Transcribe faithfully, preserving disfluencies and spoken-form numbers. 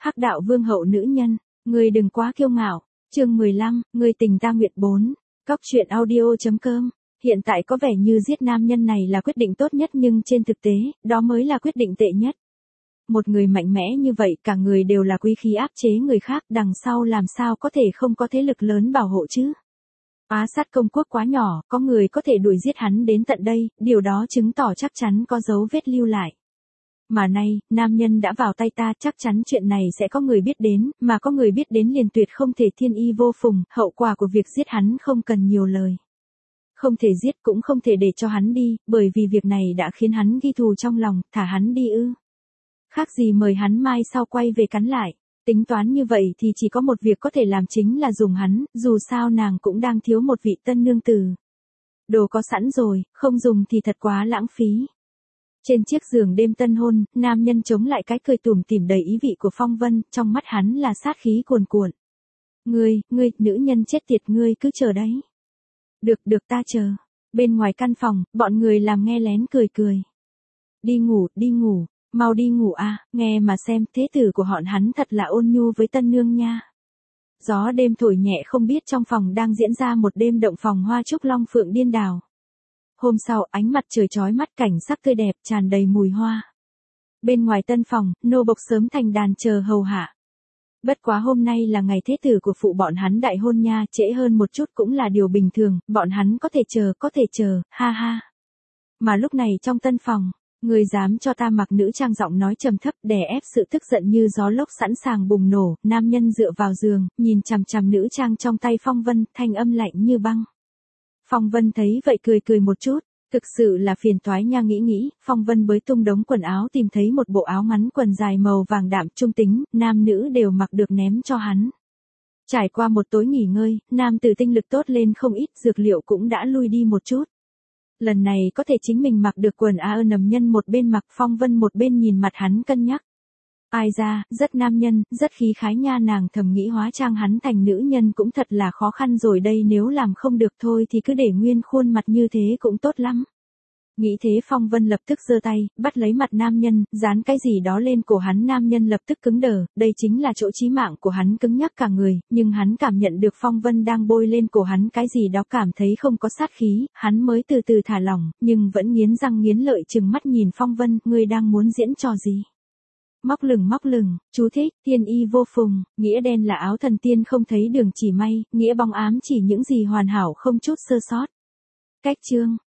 Hắc đạo vương hậu nữ nhân, ngươi đừng quá kiêu ngạo. Chương mười lăm, ngươi tình ta nguyện bốn. Cóc truyện audio.com. Hiện tại có vẻ như giết nam nhân này là quyết định tốt nhất nhưng trên thực tế, đó mới là quyết định tệ nhất. Một người mạnh mẽ như vậy, cả người đều là quý khí áp chế người khác, đằng sau làm sao có thể không có thế lực lớn bảo hộ chứ? Á sát công quốc quá nhỏ, có người có thể đuổi giết hắn đến tận đây, điều đó chứng tỏ chắc chắn có dấu vết lưu lại. Mà nay, nam nhân đã vào tay ta, chắc chắn chuyện này sẽ có người biết đến, mà có người biết đến liền tuyệt không thể thiên y vô phùng, hậu quả của việc giết hắn không cần nhiều lời. Không thể giết cũng không thể để cho hắn đi, bởi vì việc này đã khiến hắn ghi thù trong lòng, thả hắn đi ư. Khác gì mời hắn mai sau quay về cắn lại. Tính toán như vậy thì chỉ có một việc có thể làm chính là dùng hắn, dù sao nàng cũng đang thiếu một vị tân nương tử. Đồ có sẵn rồi, không dùng thì thật quá lãng phí. Trên chiếc giường đêm tân hôn, nam nhân chống lại cái cười tủm tỉm đầy ý vị của Phong Vân, trong mắt hắn là sát khí cuồn cuộn. Ngươi, ngươi, nữ nhân chết tiệt, ngươi cứ chờ đấy. Được, được, ta chờ. Bên ngoài căn phòng, bọn người làm nghe lén cười cười. Đi ngủ, đi ngủ. Mau đi ngủ à, nghe mà xem, thế tử của họ hắn thật là ôn nhu với tân nương nha. Gió đêm thổi nhẹ, không biết trong phòng đang diễn ra một đêm động phòng hoa trúc long phượng điên đảo. Hôm sau, ánh mặt trời chói mắt, cảnh sắc tươi đẹp, tràn đầy mùi hoa. Bên ngoài tân phòng, nô bộc sớm thành đàn chờ hầu hạ. Bất quá hôm nay là ngày thế tử của phụ bọn hắn đại hôn nha, trễ hơn một chút cũng là điều bình thường, bọn hắn có thể chờ, có thể chờ, ha ha. Mà lúc này trong tân phòng, người dám cho ta mặc nữ trang, giọng nói trầm thấp đè ép sự tức giận như gió lốc sẵn sàng bùng nổ, nam nhân dựa vào giường, nhìn chằm chằm nữ trang trong tay Phong Vân, thanh âm lạnh như băng. Phong Vân thấy vậy cười cười một chút, thực sự là phiền toái nha, nghĩ nghĩ, Phong Vân bới tung đống quần áo tìm thấy một bộ áo ngắn quần dài màu vàng đạm trung tính, nam nữ đều mặc được ném cho hắn. Trải qua một tối nghỉ ngơi, nam tử tinh lực tốt lên không ít, dược liệu cũng đã lui đi một chút. Lần này có thể chính mình mặc được quần áo, nầm nhân một bên mặc, Phong Vân một bên nhìn mặt hắn cân nhắc. Ai ra, rất nam nhân, rất khí khái nha, nàng thầm nghĩ, hóa trang hắn thành nữ nhân cũng thật là khó khăn rồi đây, nếu làm không được thôi thì cứ để nguyên khuôn mặt như thế cũng tốt lắm. Nghĩ thế Phong Vân lập tức giơ tay, bắt lấy mặt nam nhân, dán cái gì đó lên cổ hắn, nam nhân lập tức cứng đờ, đây chính là chỗ chí mạng của hắn, cứng nhắc cả người, nhưng hắn cảm nhận được Phong Vân đang bôi lên cổ hắn cái gì đó, cảm thấy không có sát khí, hắn mới từ từ thả lỏng, nhưng vẫn nghiến răng nghiến lợi trừng mắt nhìn Phong Vân, ngươi đang muốn diễn trò gì? Móc lửng móc lửng, chú thích, thiên y vô phùng, nghĩa đen là áo thần tiên không thấy đường chỉ may, nghĩa bóng ám chỉ những gì hoàn hảo không chút sơ sót. Cách chương.